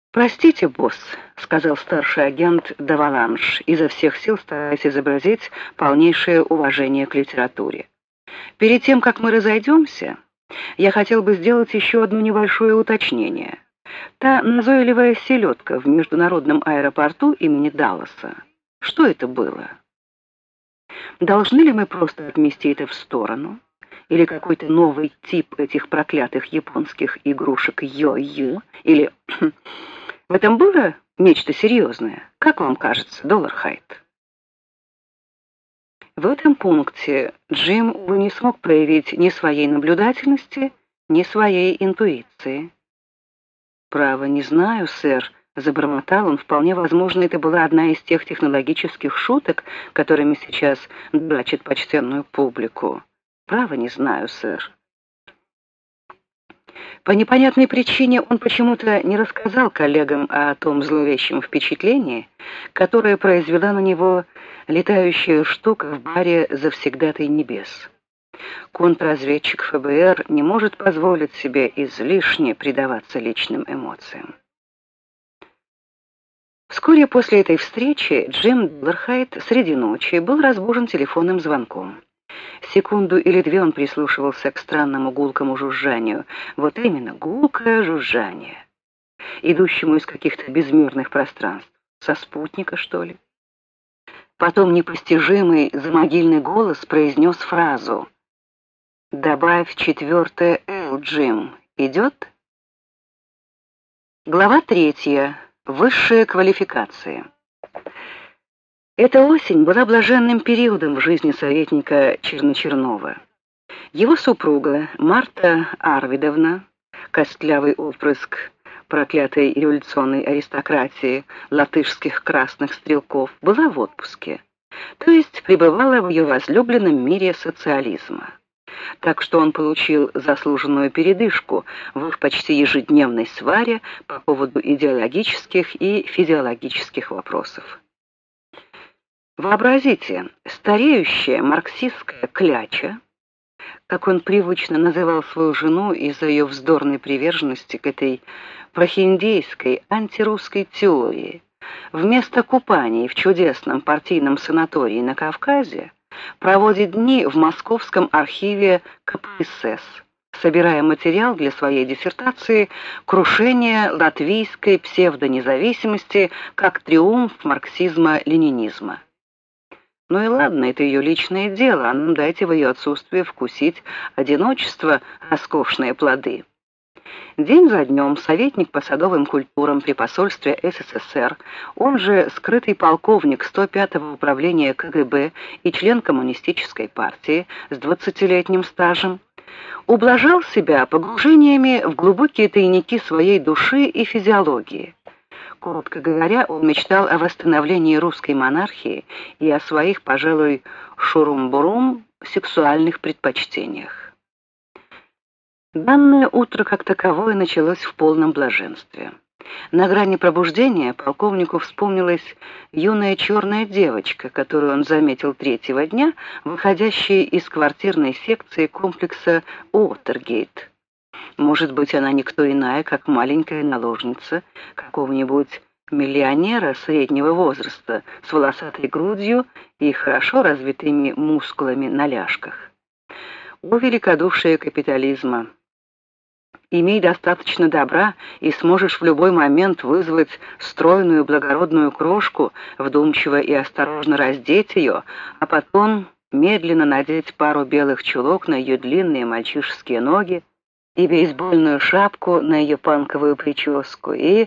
«Простите, босс», — сказал старший агент Даваланш, изо всех сил стараясь изобразить полнейшее уважение к литературе. «Перед тем, как мы разойдемся, я хотел бы сделать еще одно небольшое уточнение. Та назойливая селедка в международном аэропорту имени Далласа. Что это было? Должны ли мы просто отмести это в сторону? Или какой-то новый тип этих проклятых японских игрушек йо-йо? Или... В этом было нечто серьезное? Как вам кажется, Доллархайт?» В этом пункте Джим, увы, не смог проявить ни своей наблюдательности, ни своей интуиции. «Право, не знаю, сэр», — забормотал он. «Вполне возможно, это была одна из тех технологических шуток, которыми сейчас дурачат почтенную публику. Право, не знаю, сэр». По непонятной причине он почему-то не рассказал коллегам о том зловещем впечатлении, которое произвела на него летающая штука в баре «Завсегдатай небес». Контрразведчик ФБР не может позволить себе излишне предаваться личным эмоциям. Вскоре после этой встречи Джим Доллархайт среди ночи был разбужен телефонным звонком. Секунду или две он прислушивался к странному гулкому жужжанию. Вот именно, гулкое жужжание, идущему из каких-то безмерных пространств. Со спутника, что ли? Потом непостижимый замогильный голос произнес фразу: «Добавь четвертое «Л», Джим. Идет?» Глава 3. Высшая квалификация. Эта осень была блаженным периодом в жизни советника Черночернова. Его супруга Марта Арвидовна, костлявый отпрыск проклятой революционной аристократии латышских красных стрелков, была в отпуске, то есть пребывала в ее возлюбленном мире социализма. Так что он получил заслуженную передышку в их почти ежедневной сваре по поводу идеологических и физиологических вопросов. Вообразите, стареющая марксистская кляча, как он привычно называл свою жену из-за ее вздорной приверженности к этой прохиндейской антирусской теории, вместо купаний в чудесном партийном санатории на Кавказе проводит дни в московском архиве КПСС, собирая материал для своей диссертации «Крушение латвийской псевдонезависимости как триумф марксизма-ленинизма». Ну и ладно, это ее личное дело, а нам дайте в ее отсутствие вкусить одиночество роскошные плоды. День за днем советник по садовым культурам при посольстве СССР, он же скрытый полковник 105-го управления КГБ и член коммунистической партии с 20-летним стажем, ублажал себя погружениями в глубокие тайники своей души и физиологии. Коротко говоря, он мечтал о восстановлении русской монархии и о своих, пожалуй, шурум-бурум сексуальных предпочтениях. Данное утро как таковое началось в полном блаженстве. На грани пробуждения полковнику вспомнилась юная черная девочка, которую он заметил третьего дня, выходящая из квартирной секции комплекса Уотергейт. Может быть, она никто иная, как маленькая наложница какого-нибудь миллионера среднего возраста с волосатой грудью и хорошо развитыми мускулами на ляжках. О, великодушие капитализма! Имей достаточно добра, и сможешь в любой момент вызвать стройную благородную крошку, вдумчиво и осторожно раздеть ее, а потом медленно надеть пару белых чулок на ее длинные мальчишеские ноги и бейсбольную шапку на ее панковую прическу, и...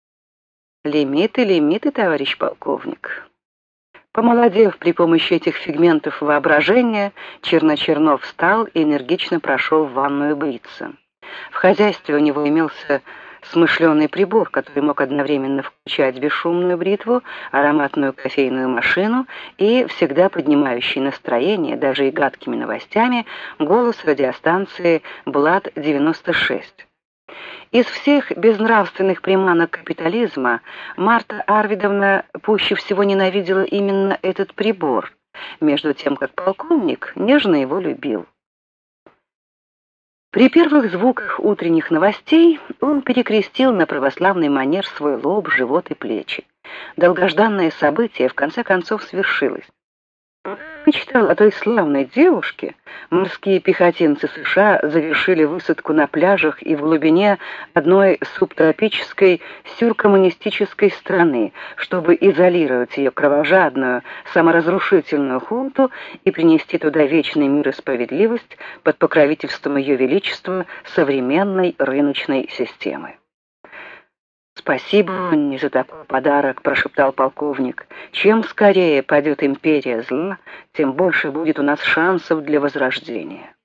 Лимиты, товарищ полковник. Помолодев при помощи этих фигментов воображения, Черночернов встал и энергично прошел в ванную бриться. В хозяйстве у него имелся смышленый прибор, который мог одновременно включать бесшумную бритву, ароматную кофейную машину и всегда поднимающий настроение, даже и гадкими новостями, голос радиостанции «Блад-96». Из всех безнравственных приманок капитализма Марта Арвидовна пуще всего ненавидела именно этот прибор, между тем как полковник нежно его любил. При первых звуках утренних новостей он перекрестил на православный манер свой лоб, живот и плечи. Долгожданное событие в конце концов свершилось. Мечтал о той славной девушке. Морские пехотинцы США завершили высадку на пляжах и в глубине одной субтропической сюркоммунистической страны, чтобы изолировать ее кровожадную, саморазрушительную хунту и принести туда вечный мир и справедливость под покровительством Ее Величества современной рыночной системы. «Спасибо не за такой подарок», — прошептал полковник. «Чем скорее падет империя зла, тем больше будет у нас шансов для возрождения».